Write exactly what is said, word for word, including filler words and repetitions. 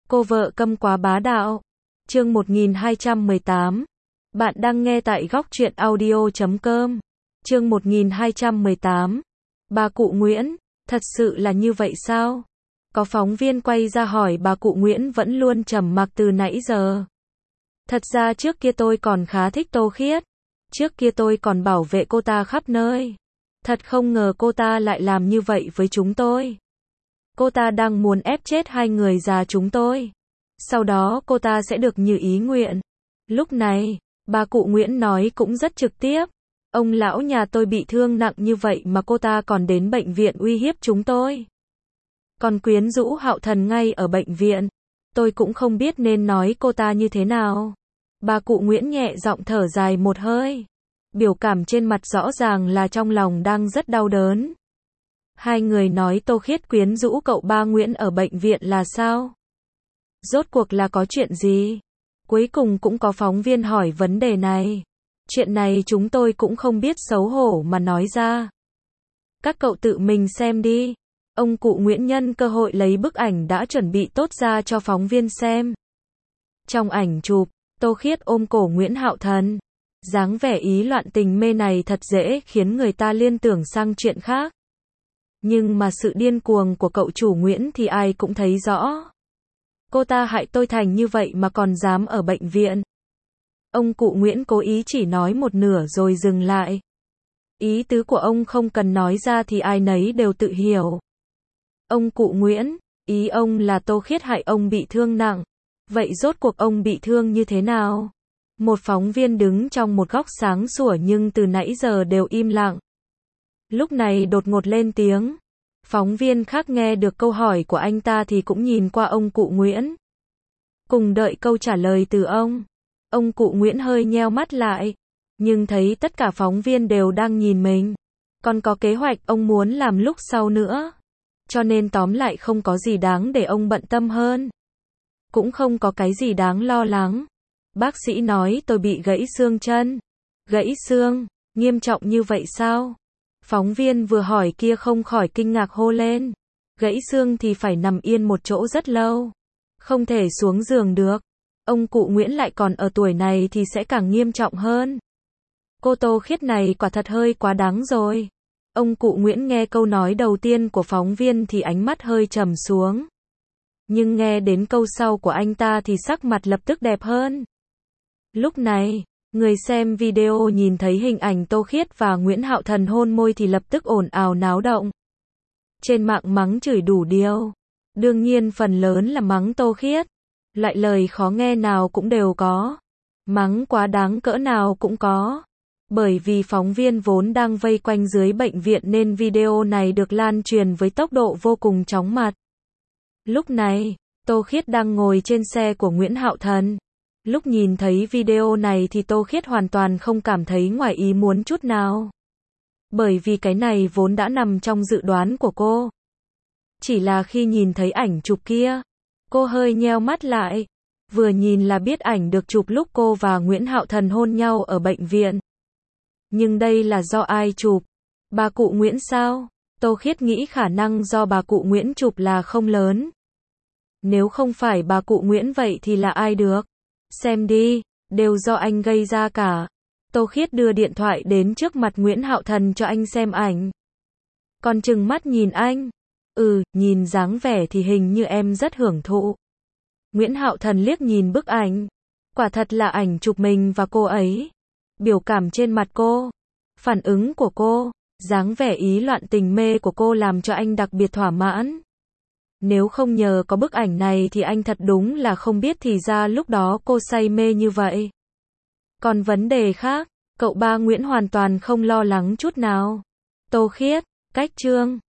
Cô vợ câm quá bá đạo. Chương một nghìn hai trăm mười tám. Bạn đang nghe tại góc truyện audio chấm com. Chương một nghìn hai trăm mười tám. Bà cụ Nguyễn, thật sự là như vậy sao? Có phóng viên quay ra hỏi bà cụ Nguyễn vẫn luôn trầm mặc từ nãy giờ. Thật ra trước kia tôi còn khá thích Tô Khiết. Trước kia tôi còn bảo vệ cô ta khắp nơi. Thật không ngờ cô ta lại làm như vậy với chúng tôi. Cô ta đang muốn ép chết hai người già chúng tôi. Sau đó cô ta sẽ được như ý nguyện. Lúc này, bà cụ Nguyễn nói cũng rất trực tiếp. Ông lão nhà tôi bị thương nặng như vậy mà cô ta còn đến bệnh viện uy hiếp chúng tôi. Còn quyến rũ Hạo Thần ngay ở bệnh viện. Tôi cũng không biết nên nói cô ta như thế nào. Bà cụ Nguyễn nhẹ giọng thở dài một hơi. Biểu cảm trên mặt rõ ràng là trong lòng đang rất đau đớn. Hai người nói Tô Khiết quyến rũ cậu ba Nguyễn ở bệnh viện là sao? Rốt cuộc là có chuyện gì? Cuối cùng cũng có phóng viên hỏi vấn đề này. Chuyện này chúng tôi cũng không biết xấu hổ mà nói ra. Các cậu tự mình xem đi. Ông cụ Nguyễn nhân cơ hội lấy bức ảnh đã chuẩn bị tốt ra cho phóng viên xem. Trong ảnh chụp, Tô Khiết ôm cổ Nguyễn Hạo Thần. Dáng vẻ ý loạn tình mê này thật dễ khiến người ta liên tưởng sang chuyện khác. Nhưng mà sự điên cuồng của cậu chủ Nguyễn thì ai cũng thấy rõ. Cô ta hại tôi thành như vậy mà còn dám ở bệnh viện. Ông cụ Nguyễn cố ý chỉ nói một nửa rồi dừng lại. Ý tứ của ông không cần nói ra thì ai nấy đều tự hiểu. Ông cụ Nguyễn, ý ông là Tô Khiết hại ông bị thương nặng. Vậy rốt cuộc ông bị thương như thế nào? Một phóng viên đứng trong một góc sáng sủa nhưng từ nãy giờ đều im lặng. Lúc này đột ngột lên tiếng. Phóng viên khác nghe được câu hỏi của anh ta thì cũng nhìn qua ông cụ Nguyễn. Cùng đợi câu trả lời từ ông. Ông cụ Nguyễn hơi nheo mắt lại. Nhưng thấy tất cả phóng viên đều đang nhìn mình. Còn có kế hoạch ông muốn làm lúc sau nữa. Cho nên tóm lại không có gì đáng để ông bận tâm hơn. Cũng không có cái gì đáng lo lắng. Bác sĩ nói tôi bị gãy xương chân. Gãy xương? Nghiêm trọng như vậy sao? Phóng viên vừa hỏi kia không khỏi kinh ngạc hô lên. Gãy xương thì phải nằm yên một chỗ rất lâu. Không thể xuống giường được. Ông cụ Nguyễn lại còn ở tuổi này thì sẽ càng nghiêm trọng hơn. Cô Tô Khiết này quả thật hơi quá đáng rồi. Ông cụ Nguyễn nghe câu nói đầu tiên của phóng viên thì ánh mắt hơi trầm xuống. Nhưng nghe đến câu sau của anh ta thì sắc mặt lập tức đẹp hơn. Lúc này, người xem video nhìn thấy hình ảnh Tô Khiết và Nguyễn Hạo Thần hôn môi thì lập tức ồn ào náo động. Trên mạng mắng chửi đủ điều. Đương nhiên phần lớn là mắng Tô Khiết. Loại lời khó nghe nào cũng đều có. Mắng quá đáng cỡ nào cũng có. Bởi vì phóng viên vốn đang vây quanh dưới bệnh viện nên video này được lan truyền với tốc độ vô cùng chóng mặt. Lúc này, Tô Khiết đang ngồi trên xe của Nguyễn Hạo Thần. Lúc nhìn thấy video này thì Tô Khiết hoàn toàn không cảm thấy ngoài ý muốn chút nào. Bởi vì cái này vốn đã nằm trong dự đoán của cô. Chỉ là khi nhìn thấy ảnh chụp kia, cô hơi nheo mắt lại. Vừa nhìn là biết ảnh được chụp lúc cô và Nguyễn Hạo Thần hôn nhau ở bệnh viện. Nhưng đây là do ai chụp? Bà cụ Nguyễn sao? Tô Khiết nghĩ khả năng do bà cụ Nguyễn chụp là không lớn. Nếu không phải bà cụ Nguyễn vậy thì là ai được? Xem đi, đều do anh gây ra cả. Tô Khiết đưa điện thoại đến trước mặt Nguyễn Hạo Thần cho anh xem ảnh. Còn trừng mắt nhìn anh. Ừ, nhìn dáng vẻ thì hình như em rất hưởng thụ. Nguyễn Hạo Thần liếc nhìn bức ảnh. Quả thật là ảnh chụp mình và cô ấy. Biểu cảm trên mặt cô, phản ứng của cô, dáng vẻ ý loạn tình mê của cô làm cho anh đặc biệt thỏa mãn. Nếu không nhờ có bức ảnh này thì anh thật đúng là không biết thì ra lúc đó cô say mê như vậy. Còn vấn đề khác, cậu ba Nguyễn hoàn toàn không lo lắng chút nào. Tô Khiết, cách chương.